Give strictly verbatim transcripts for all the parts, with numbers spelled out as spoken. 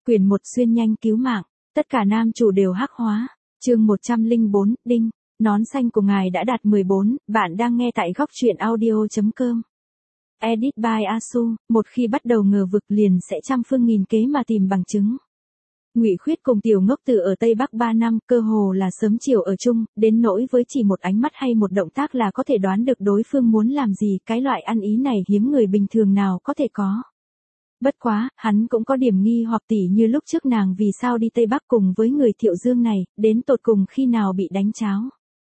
Quyền một xuyên nhanh cứu mạng, tất cả nam chủ đều hắc hóa. Chương một trăm lẻ bốn, đinh, nón xanh của ngài đã đạt mười bốn, bạn đang nghe tại góc truyện audio chấm com. Edit by Asu, một khi bắt đầu ngờ vực liền sẽ trăm phương nghìn kế mà tìm bằng chứng. Ngụy Khuyết cùng Tiểu Ngốc Tử ở Tây Bắc ba năm, cơ hồ là sớm chiều ở chung, đến nỗi với chỉ một ánh mắt hay một động tác là có thể đoán được đối phương muốn làm gì, cái loại ăn ý này hiếm người bình thường nào có thể có. Bất quá, hắn cũng có điểm nghi hoặc tỉ như lúc trước nàng vì sao đi Tây Bắc cùng với người Thiệu Dương này, đến tột cùng khi nào bị đánh cháo.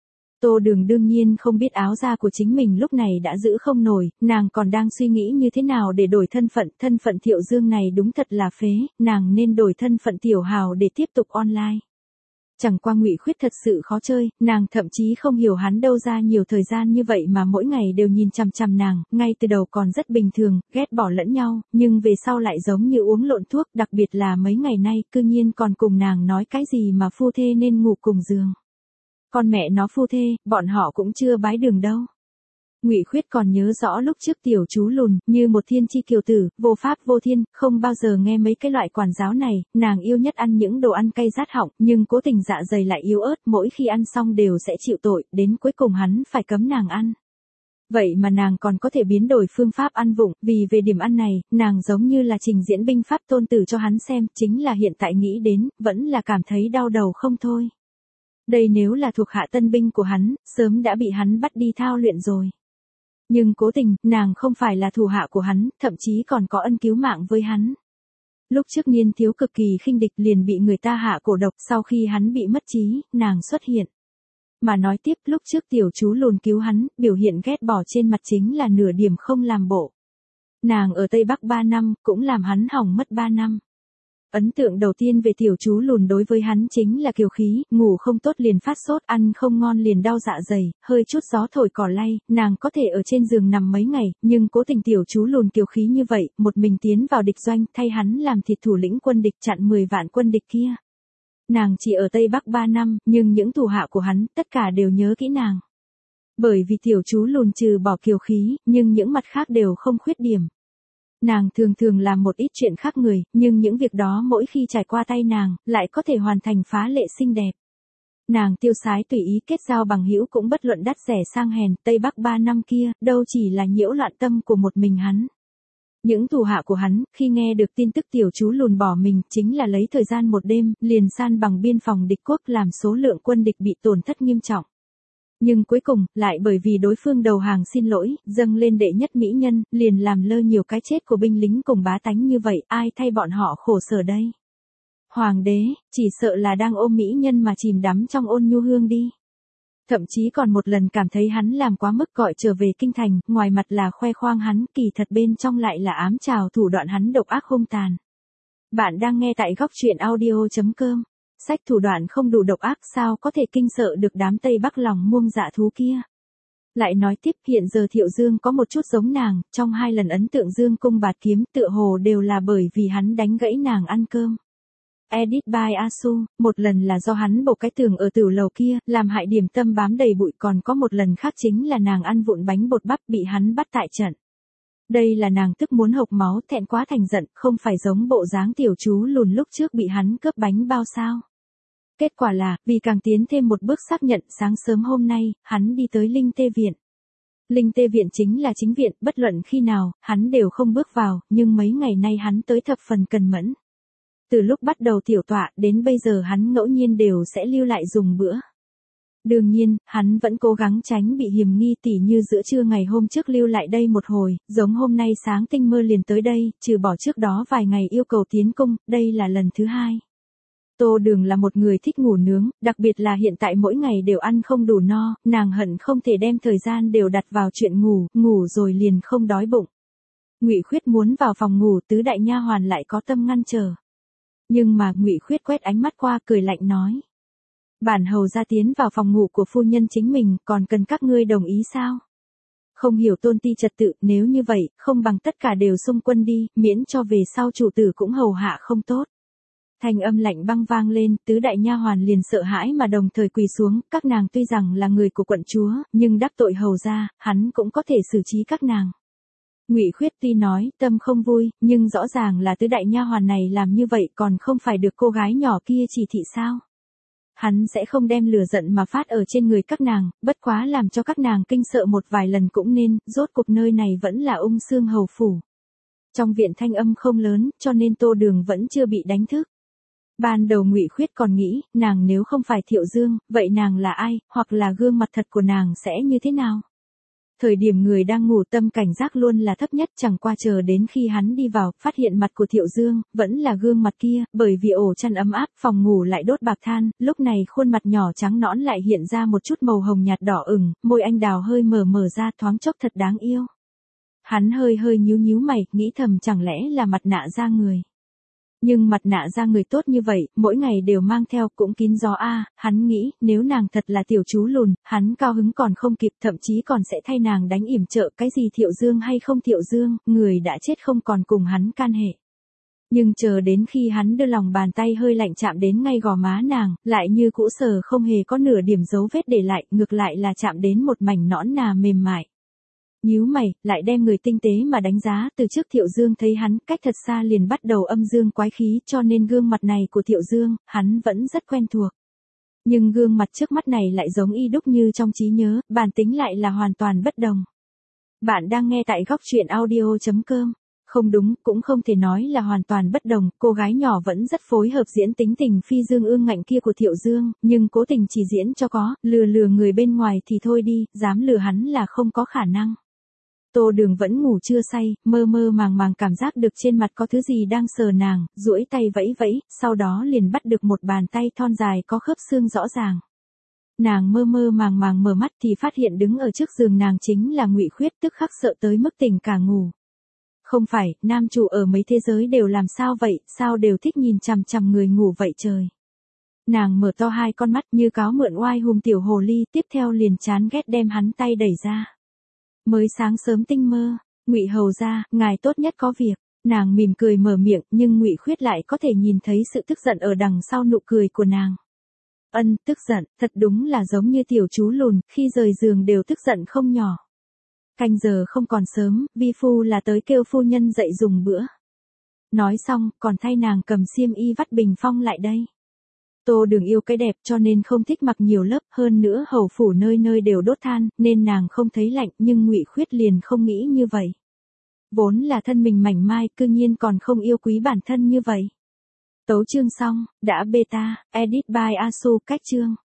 Tô Đường đương nhiên không biết áo da của chính mình lúc này đã giữ không nổi, nàng còn đang suy nghĩ như thế nào để đổi thân phận, thân phận Thiệu Dương này đúng thật là phế, nàng nên đổi thân phận Tiểu Hào để tiếp tục online. Chẳng qua Ngụy Khuyết thật sự khó chơi, nàng thậm chí không hiểu hắn đâu ra nhiều thời gian như vậy mà mỗi ngày đều nhìn chằm chằm nàng, ngay từ đầu còn rất bình thường, ghét bỏ lẫn nhau, nhưng về sau lại giống như uống lộn thuốc, đặc biệt là mấy ngày nay, cư nhiên còn cùng nàng nói cái gì mà phu thê nên ngủ cùng giường. Con mẹ nó phu thê, bọn họ cũng chưa bái đường đâu. Ngụy Khuyết còn nhớ rõ lúc trước tiểu chú lùn, như một thiên chi kiều tử, vô pháp vô thiên, không bao giờ nghe mấy cái loại quản giáo này, nàng yêu nhất ăn những đồ ăn cay rát họng, nhưng cố tình dạ dày lại yếu ớt, mỗi khi ăn xong đều sẽ chịu tội, đến cuối cùng hắn phải cấm nàng ăn. Vậy mà nàng còn có thể biến đổi phương pháp ăn vụng, vì về điểm ăn này, nàng giống như là trình diễn binh pháp tôn tử cho hắn xem, chính là hiện tại nghĩ đến, vẫn là cảm thấy đau đầu không thôi. Đây nếu là thuộc hạ tân binh của hắn, sớm đã bị hắn bắt đi thao luyện rồi. Nhưng cố tình, nàng không phải là thủ hạ của hắn, thậm chí còn có ân cứu mạng với hắn. Lúc trước niên thiếu cực kỳ khinh địch liền bị người ta hạ cổ độc, sau khi hắn bị mất trí, nàng xuất hiện. Mà nói tiếp, lúc trước tiểu chú lùn cứu hắn, biểu hiện ghét bỏ trên mặt chính là nửa điểm không làm bộ. Nàng ở Tây Bắc ba năm, cũng làm hắn hỏng mất ba năm. Ấn tượng đầu tiên về tiểu chú lùn đối với hắn chính là kiều khí, ngủ không tốt liền phát sốt, ăn không ngon liền đau dạ dày, hơi chút gió thổi cỏ lay, nàng có thể ở trên giường nằm mấy ngày, nhưng cố tình tiểu chú lùn kiều khí như vậy, một mình tiến vào địch doanh, thay hắn làm thịt thủ lĩnh quân địch chặn mười vạn quân địch kia. Nàng chỉ ở Tây Bắc ba năm, nhưng những thủ hạ của hắn, tất cả đều nhớ kỹ nàng. Bởi vì tiểu chú lùn trừ bỏ kiều khí, nhưng những mặt khác đều không khuyết điểm. Nàng thường thường làm một ít chuyện khác người, nhưng những việc đó mỗi khi trải qua tay nàng, lại có thể hoàn thành phá lệ xinh đẹp. Nàng tiêu sái tùy ý kết giao bằng hữu cũng bất luận đắt rẻ sang hèn, Tây Bắc ba năm kia, đâu chỉ là nhiễu loạn tâm của một mình hắn. Những thủ hạ của hắn, khi nghe được tin tức tiểu chú lùn bỏ mình, chính là lấy thời gian một đêm, liền san bằng biên phòng địch quốc làm số lượng quân địch bị tổn thất nghiêm trọng. Nhưng cuối cùng, lại bởi vì đối phương đầu hàng xin lỗi, dâng lên đệ nhất mỹ nhân, liền làm lơ nhiều cái chết của binh lính cùng bá tánh như vậy, ai thay bọn họ khổ sở đây? Hoàng đế, chỉ sợ là đang ôm mỹ nhân mà chìm đắm trong ôn nhu hương đi. Thậm chí còn một lần cảm thấy hắn làm quá mức gọi trở về kinh thành, ngoài mặt là khoe khoang hắn, kỳ thật bên trong lại là ám trào thủ đoạn hắn độc ác hung tàn. Bạn đang nghe tại góc truyện audio chấm com. Sách thủ đoạn không đủ độc ác sao có thể kinh sợ được đám Tây Bắc lòng muông dạ thú kia. Lại nói tiếp, hiện giờ Thiệu Dương có một chút giống nàng, trong hai lần ấn tượng Dương cung bạt kiếm tựa hồ đều là bởi vì hắn đánh gãy nàng ăn cơm. Edit by Asu, một lần là do hắn bổ cái tường ở tửu lầu kia, làm hại điểm tâm bám đầy bụi, còn có một lần khác chính là nàng ăn vụn bánh bột bắp bị hắn bắt tại trận. Đây là nàng tức muốn hộc máu, thẹn quá thành giận, không phải giống bộ dáng tiểu chú lùn lúc trước bị hắn cướp bánh bao sao. Kết quả là, vì càng tiến thêm một bước xác nhận, sáng sớm hôm nay, hắn đi tới Linh Tê Viện. Linh Tê Viện chính là chính viện, bất luận khi nào, hắn đều không bước vào, nhưng mấy ngày nay hắn tới thập phần cần mẫn. Từ lúc bắt đầu tiểu tọa, đến bây giờ hắn ngẫu nhiên đều sẽ lưu lại dùng bữa. Đương nhiên, hắn vẫn cố gắng tránh bị hiềm nghi, tỉ như giữa trưa ngày hôm trước lưu lại đây một hồi, giống hôm nay sáng tinh mơ liền tới đây, trừ bỏ trước đó vài ngày yêu cầu tiến cung, đây là lần thứ hai. Tô Đường là một người thích ngủ nướng, đặc biệt là hiện tại mỗi ngày đều ăn không đủ no, nàng hận không thể đem thời gian đều đặt vào chuyện ngủ, ngủ rồi liền không đói bụng. Ngụy Khuyết muốn vào phòng ngủ, tứ đại nha hoàn lại có tâm ngăn trở. Nhưng mà Ngụy Khuyết quét ánh mắt qua, cười lạnh nói: "Bản hầu ra tiến vào phòng ngủ của phu nhân chính mình, còn cần các ngươi đồng ý sao? Không hiểu tôn ti trật tự, nếu như vậy, không bằng tất cả đều xung quân đi, miễn cho về sau chủ tử cũng hầu hạ không tốt." Thanh âm lạnh băng vang lên, tứ đại nha hoàn liền sợ hãi mà đồng thời quỳ xuống, các nàng tuy rằng là người của quận chúa, nhưng đắc tội hầu ra, hắn cũng có thể xử trí các nàng. Ngụy Khuyết tuy nói tâm không vui, nhưng rõ ràng là tứ đại nha hoàn này làm như vậy còn không phải được cô gái nhỏ kia chỉ thị sao? Hắn sẽ không đem lửa giận mà phát ở trên người các nàng, bất quá làm cho các nàng kinh sợ một vài lần cũng nên, rốt cuộc nơi này vẫn là Ung Xương hầu phủ. Trong viện thanh âm không lớn, cho nên Tô Đường vẫn chưa bị đánh thức. Ban đầu Ngụy Khuyết còn nghĩ, nàng nếu không phải Thiệu Dương, vậy nàng là ai, hoặc là gương mặt thật của nàng sẽ như thế nào? Thời điểm người đang ngủ tâm cảnh giác luôn là thấp nhất, chẳng qua chờ đến khi hắn đi vào, phát hiện mặt của Thiệu Dương, vẫn là gương mặt kia, bởi vì ổ chăn ấm áp, phòng ngủ lại đốt bạc than, lúc này khuôn mặt nhỏ trắng nõn lại hiện ra một chút màu hồng nhạt đỏ ửng, môi anh đào hơi mở mở ra thoáng chốc thật đáng yêu. Hắn hơi hơi nhíu nhíu mày, nghĩ thầm chẳng lẽ là mặt nạ da người. Nhưng mặt nạ da người tốt như vậy, mỗi ngày đều mang theo cũng kín gió a, hắn nghĩ, nếu nàng thật là tiểu chú lùn, hắn cao hứng còn không kịp, thậm chí còn sẽ thay nàng đánh yểm trợ, cái gì Thiệu Dương hay không Thiệu Dương, người đã chết không còn cùng hắn can hệ. Nhưng chờ đến khi hắn đưa lòng bàn tay hơi lạnh chạm đến ngay gò má nàng, lại như cũ sờ không hề có nửa điểm dấu vết để lại, ngược lại là chạm đến một mảnh nõn nà mềm mại. Nhíu mày, lại đem người tinh tế mà đánh giá, từ trước Thiệu Dương thấy hắn cách thật xa liền bắt đầu âm dương quái khí, cho nên gương mặt này của Thiệu Dương, hắn vẫn rất quen thuộc. Nhưng gương mặt trước mắt này lại giống y đúc như trong trí nhớ, bản tính lại là hoàn toàn bất đồng. Bạn đang nghe tại góc truyện audio chấm com. Không đúng, cũng không thể nói là hoàn toàn bất đồng, cô gái nhỏ vẫn rất phối hợp diễn tính tình phi dương ương ngạnh kia của Thiệu Dương, nhưng cố tình chỉ diễn cho có, lừa lừa người bên ngoài thì thôi đi, dám lừa hắn là không có khả năng. Tô Đường vẫn ngủ chưa say, mơ mơ màng màng cảm giác được trên mặt có thứ gì đang sờ nàng, duỗi tay vẫy vẫy, sau đó liền bắt được một bàn tay thon dài có khớp xương rõ ràng. Nàng mơ mơ màng màng mở mắt thì phát hiện đứng ở trước giường nàng chính là Ngụy Khuyết, tức khắc sợ tới mức tỉnh cả ngủ. Không phải, nam chủ ở mấy thế giới đều làm sao vậy, sao đều thích nhìn chằm chằm người ngủ vậy trời. Nàng mở to hai con mắt như cáo mượn oai hùng tiểu hồ ly, tiếp theo liền chán ghét đem hắn tay đẩy ra. Mới sáng sớm tinh mơ, Ngụy hầu gia, ngài tốt nhất có việc. Nàng mỉm cười mở miệng, nhưng Ngụy Khuyết lại có thể nhìn thấy sự tức giận ở đằng sau nụ cười của nàng. Ân, tức giận, thật đúng là giống như tiểu chú lùn, khi rời giường đều tức giận không nhỏ. Canh giờ không còn sớm, vi phu là tới kêu phu nhân dậy dùng bữa. Nói xong, còn thay nàng cầm xiêm y vắt bình phong lại đây. Tô Đường yêu cái đẹp cho nên không thích mặc nhiều lớp, hơn nữa hầu phủ nơi nơi đều đốt than, nên nàng không thấy lạnh, nhưng Ngụy Khuyết liền không nghĩ như vậy. Vốn là thân mình mảnh mai, cư nhiên còn không yêu quý bản thân như vậy. Tấu chương xong, đã beta, edit by Asu, cách chương.